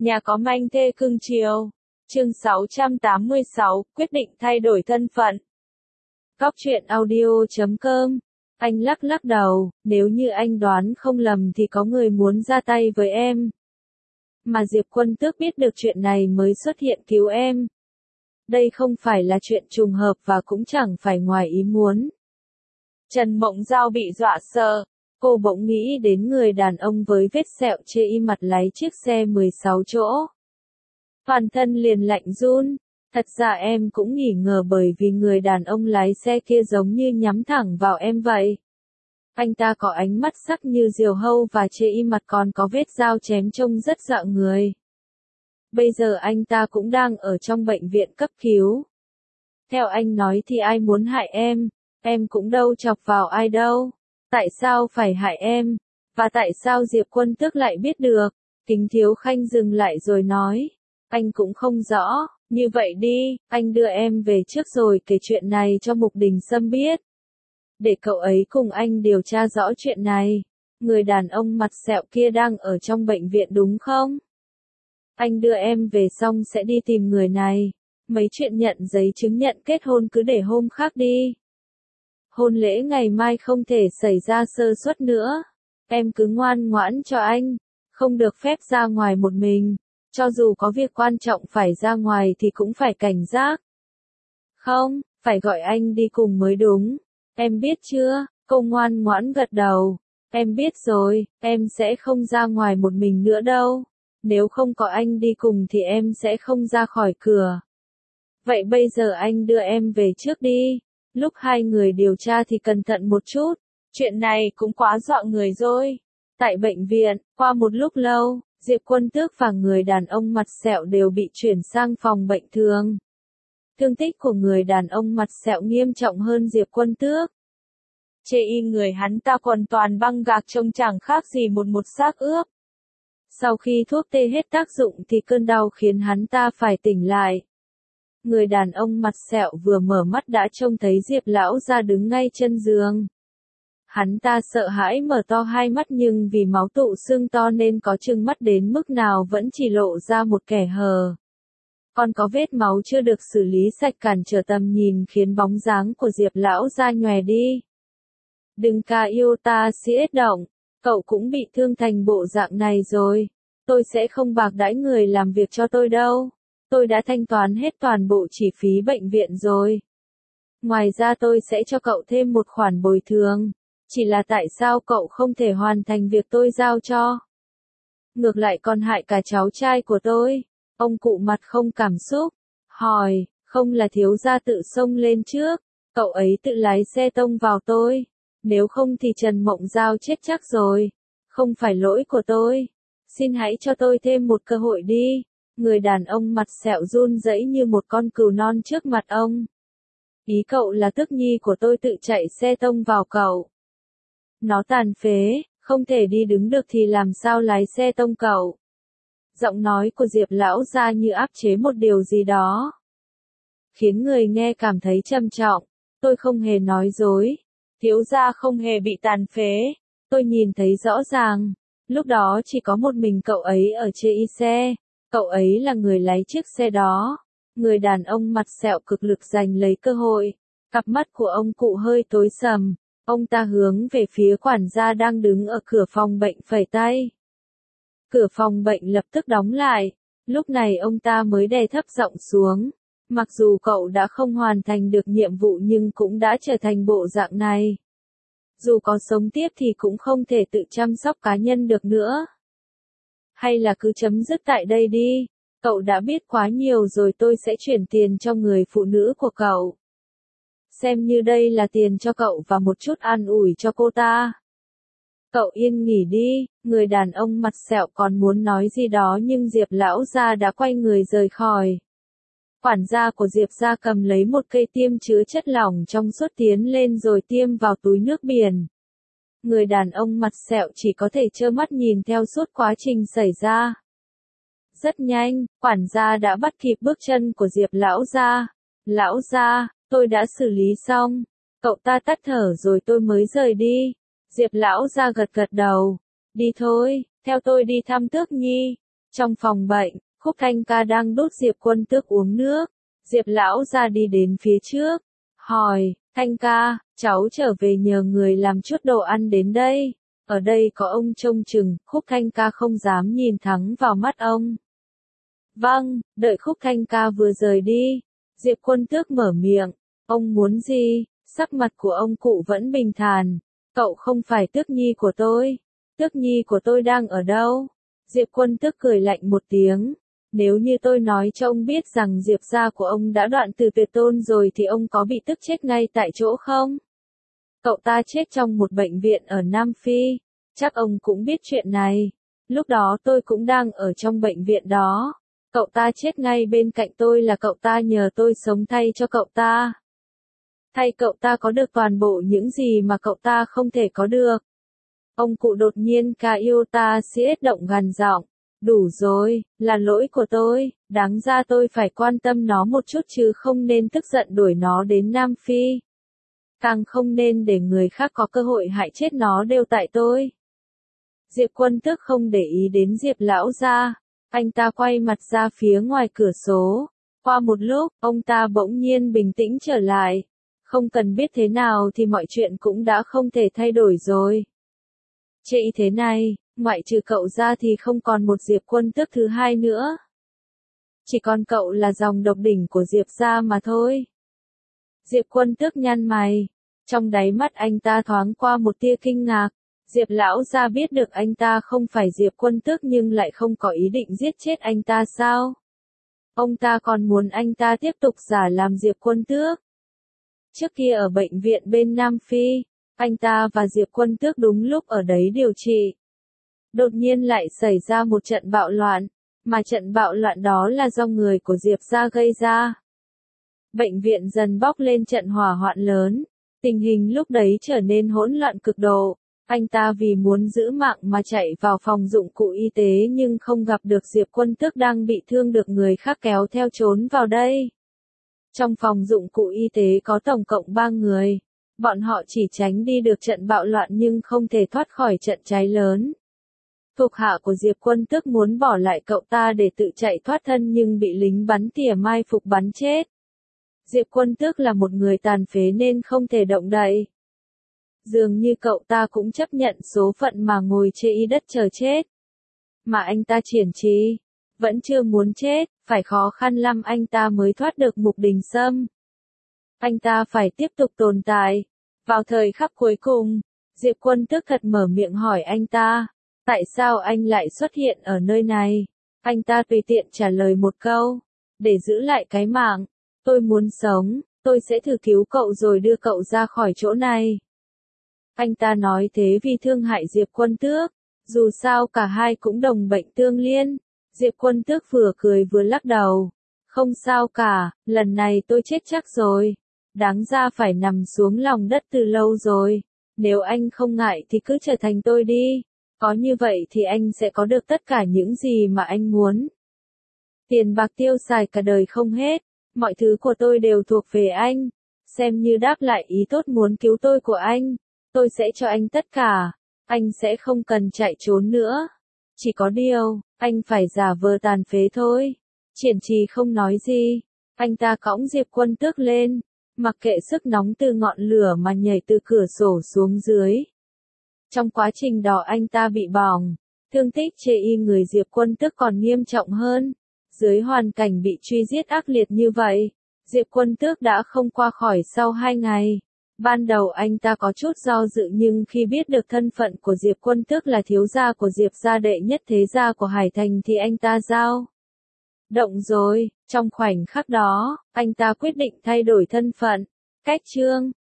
Nhà có manh thê cưng chiều. Chương 686, quyết định thay đổi thân phận. Góc truyện audio.com. Anh lắc lắc đầu, nếu như anh đoán không lầm thì có người muốn ra tay với em. Mà Diệp Quân Tước biết được chuyện này mới xuất hiện cứu em. Đây không phải là chuyện trùng hợp và cũng chẳng phải ngoài ý muốn. Trần Mộng Giao bị dọa sợ. Cô bỗng nghĩ đến người đàn ông với vết sẹo chê y mặt lái chiếc xe 16 chỗ. Toàn thân liền lạnh run. Thật ra em cũng nghi ngờ bởi vì người đàn ông lái xe kia giống như nhắm thẳng vào em vậy. Anh ta có ánh mắt sắc như diều hâu và chê y mặt còn có vết dao chém trông rất dọa người. Bây giờ anh ta cũng đang ở trong bệnh viện cấp cứu. Theo anh nói thì ai muốn hại em cũng đâu chọc vào ai đâu. Tại sao phải hại em? Và tại sao Diệp Quân Tước lại biết được? Kính Thiếu Khanh dừng lại rồi nói. Anh cũng không rõ, như vậy đi, anh đưa em về trước rồi kể chuyện này cho Mục Đình Sâm biết. Để cậu ấy cùng anh điều tra rõ chuyện này. Người đàn ông mặt sẹo kia đang ở trong bệnh viện đúng không? Anh đưa em về xong sẽ đi tìm người này. Mấy chuyện nhận giấy chứng nhận kết hôn cứ để hôm khác đi. Hôn lễ ngày mai không thể xảy ra sơ suất nữa. Em cứ ngoan ngoãn cho anh, không được phép ra ngoài một mình. Cho dù có việc quan trọng phải ra ngoài thì cũng phải cảnh giác. Không, phải gọi anh đi cùng mới đúng. Em biết chưa? Cô ngoan ngoãn gật đầu. Em biết rồi, em sẽ không ra ngoài một mình nữa đâu. Nếu không có anh đi cùng thì em sẽ không ra khỏi cửa. Vậy bây giờ anh đưa em về trước đi. Lúc hai người điều tra thì cẩn thận một chút. Chuyện này cũng quá dọa người rồi. Tại bệnh viện, qua một lúc lâu, Diệp Quân Tước và người đàn ông mặt sẹo đều bị chuyển sang phòng bệnh thường. Thương tích của người đàn ông mặt sẹo nghiêm trọng hơn Diệp Quân Tước. Chê y người hắn ta còn toàn băng gạc trông chẳng khác gì một xác ướp. Sau khi thuốc tê hết tác dụng thì cơn đau khiến hắn ta phải tỉnh lại. Người đàn ông mặt sẹo vừa mở mắt đã trông thấy Diệp lão gia đứng ngay chân giường. Hắn ta sợ hãi mở to hai mắt nhưng vì máu tụ xương to nên có trừng mắt đến mức nào vẫn chỉ lộ ra một kẻ hờ. Còn có vết máu chưa được xử lý sạch cản trở tầm nhìn khiến bóng dáng của Diệp lão gia nhòe đi. Đừng ca yêu ta siết động, cậu cũng bị thương thành bộ dạng này rồi. Tôi sẽ không bạc đãi người làm việc cho tôi đâu. Tôi đã thanh toán hết toàn bộ chi phí bệnh viện rồi. Ngoài ra tôi sẽ cho cậu thêm một khoản bồi thường. Chỉ là tại sao cậu không thể hoàn thành việc tôi giao cho? Ngược lại còn hại cả cháu trai của tôi. Ông cụ mặt không cảm xúc. Hỏi, không là thiếu gia tự xông lên trước. Cậu ấy tự lái xe tông vào tôi. Nếu không thì Trần Mộng Giao chết chắc rồi. Không phải lỗi của tôi. Xin hãy cho tôi thêm một cơ hội đi. Người đàn ông mặt sẹo run rẩy như một con cừu non trước mặt ông. Ý cậu là Tước Nhi của tôi tự chạy xe tông vào cậu. Nó tàn phế, không thể đi đứng được thì làm sao lái xe tông cậu. Giọng nói của Diệp lão gia như áp chế một điều gì đó. Khiến người nghe cảm thấy trầm trọng. Tôi không hề nói dối. Thiếu gia không hề bị tàn phế. Tôi nhìn thấy rõ ràng. Lúc đó chỉ có một mình cậu ấy ở trên y xe. Cậu ấy là người lái chiếc xe đó. Người đàn ông mặt sẹo cực lực giành lấy cơ hội. Cặp mắt của ông cụ hơi tối sầm. Ông ta hướng về phía quản gia đang đứng ở cửa phòng bệnh phẩy tay. Cửa phòng bệnh lập tức đóng lại. Lúc này ông ta mới đè thấp giọng xuống. Mặc dù cậu đã không hoàn thành được nhiệm vụ nhưng cũng đã trở thành bộ dạng này. Dù có sống tiếp thì cũng không thể tự chăm sóc cá nhân được nữa. Hay là cứ chấm dứt tại đây đi. Cậu đã biết quá nhiều rồi, tôi sẽ chuyển tiền cho người phụ nữ của cậu. Xem như đây là tiền cho cậu và một chút an ủi cho cô ta. Cậu yên nghỉ đi. Người đàn ông mặt sẹo còn muốn nói gì đó nhưng Diệp lão gia đã quay người rời khỏi. Quản gia của Diệp gia cầm lấy một cây tiêm chứa chất lỏng trong suốt tiến lên rồi tiêm vào túi nước biển. Người đàn ông mặt sẹo chỉ có thể trơ mắt nhìn theo suốt quá trình xảy ra. Rất nhanh, quản gia đã bắt kịp bước chân của Diệp lão gia. Lão gia, tôi đã xử lý xong. Cậu ta tắt thở rồi tôi mới rời đi. Diệp lão gia gật gật đầu. Đi thôi, theo tôi đi thăm Tước Nhi. Trong phòng bệnh, Khúc Thanh Ca đang đút Diệp Quân Tước uống nước. Diệp lão ra đi đến phía trước, hỏi, Thanh Ca, cháu trở về nhờ người làm chút đồ ăn đến đây. Ở đây có ông trông chừng. Khúc Thanh Ca không dám nhìn thẳng vào mắt ông. Vâng, đợi Khúc Thanh Ca vừa rời đi, Diệp Quân Tước mở miệng, ông muốn gì? Sắc mặt của ông cụ vẫn bình thản. Cậu không phải Tước Nhi của tôi. Tước Nhi của tôi đang ở đâu? Diệp Quân Tước cười lạnh một tiếng. Nếu như tôi nói cho ông biết rằng Diệp gia của ông đã đoạn từ tuyệt tôn rồi thì ông có bị tức chết ngay tại chỗ không? Cậu ta chết trong một bệnh viện ở Nam Phi. Chắc ông cũng biết chuyện này. Lúc đó tôi cũng đang ở trong bệnh viện đó. Cậu ta chết ngay bên cạnh tôi là cậu ta nhờ tôi sống thay cho cậu ta. Thay cậu ta có được toàn bộ những gì mà cậu ta không thể có được. Ông cụ đột nhiên ca yêu ta siết động gằn giọng. Đủ rồi, là lỗi của tôi, đáng ra tôi phải quan tâm nó một chút chứ không nên tức giận đuổi nó đến Nam Phi. Càng không nên để người khác có cơ hội hại chết nó đều tại tôi. Diệp Quân Tước không để ý đến Diệp lão gia, anh ta quay mặt ra phía ngoài cửa sổ. Qua một lúc, ông ta bỗng nhiên bình tĩnh trở lại. Không cần biết thế nào thì mọi chuyện cũng đã không thể thay đổi rồi. Chị thế này, ngoại trừ cậu ra thì không còn một Diệp Quân Tước thứ hai nữa. Chỉ còn cậu là dòng độc đỉnh của Diệp gia mà thôi. Diệp Quân Tước nhăn mày. Trong đáy mắt anh ta thoáng qua một tia kinh ngạc. Diệp lão gia biết được anh ta không phải Diệp Quân Tước nhưng lại không có ý định giết chết anh ta sao? Ông ta còn muốn anh ta tiếp tục giả làm Diệp Quân Tước. Trước kia ở bệnh viện bên Nam Phi, anh ta và Diệp Quân Tước đúng lúc ở đấy điều trị. Đột nhiên lại xảy ra một trận bạo loạn, mà trận bạo loạn đó là do người của Diệp gia gây ra. Bệnh viện dần bốc lên trận hỏa hoạn lớn, tình hình lúc đấy trở nên hỗn loạn cực độ. Anh ta vì muốn giữ mạng mà chạy vào phòng dụng cụ y tế nhưng không gặp được Diệp Quân Tước đang bị thương được người khác kéo theo trốn vào đây. Trong phòng dụng cụ y tế có tổng cộng 3 người. Bọn họ chỉ tránh đi được trận bạo loạn nhưng không thể thoát khỏi trận cháy lớn. Thuộc hạ của Diệp Quân Tước muốn bỏ lại cậu ta để tự chạy thoát thân nhưng bị lính bắn tỉa mai phục bắn chết. Diệp Quân Tước là một người tàn phế nên không thể động đậy. Dường như cậu ta cũng chấp nhận số phận mà ngồi chê y đất chờ chết. Mà anh ta triển trí, vẫn chưa muốn chết, phải khó khăn lắm anh ta mới thoát được Mục Đình Sâm. Anh ta phải tiếp tục tồn tại. Vào thời khắc cuối cùng, Diệp Quân Tước thật mở miệng hỏi anh ta, tại sao anh lại xuất hiện ở nơi này? Anh ta tùy tiện trả lời một câu, để giữ lại cái mạng, tôi muốn sống, tôi sẽ thử cứu cậu rồi đưa cậu ra khỏi chỗ này. Anh ta nói thế vì thương hại Diệp Quân Tước, dù sao cả hai cũng đồng bệnh tương liên. Diệp Quân Tước vừa cười vừa lắc đầu. Không sao cả, lần này tôi chết chắc rồi. Đáng ra phải nằm xuống lòng đất từ lâu rồi. Nếu anh không ngại thì cứ trở thành tôi đi. Có như vậy thì anh sẽ có được tất cả những gì mà anh muốn. Tiền bạc tiêu xài cả đời không hết. Mọi thứ của tôi đều thuộc về anh. Xem như đáp lại ý tốt muốn cứu tôi của anh. Tôi sẽ cho anh tất cả. Anh sẽ không cần chạy trốn nữa. Chỉ có điều, anh phải giả vờ tàn phế thôi. Triển trì không nói gì. Anh ta cõng Diệp Quân Tước lên. Mặc kệ sức nóng từ ngọn lửa mà nhảy từ cửa sổ xuống dưới. Trong quá trình đó anh ta bị bỏng. Thương tích chê y người Diệp Quân Tước còn nghiêm trọng hơn. Dưới hoàn cảnh bị truy giết ác liệt như vậy, Diệp Quân Tước đã không qua khỏi sau 2 ngày. Ban đầu anh ta có chút do dự nhưng khi biết được thân phận của Diệp Quân Tước là thiếu gia của Diệp gia đệ nhất thế gia của Hải Thành thì anh ta dao động rồi. Trong khoảnh khắc đó, anh ta quyết định thay đổi thân phận. Cách chương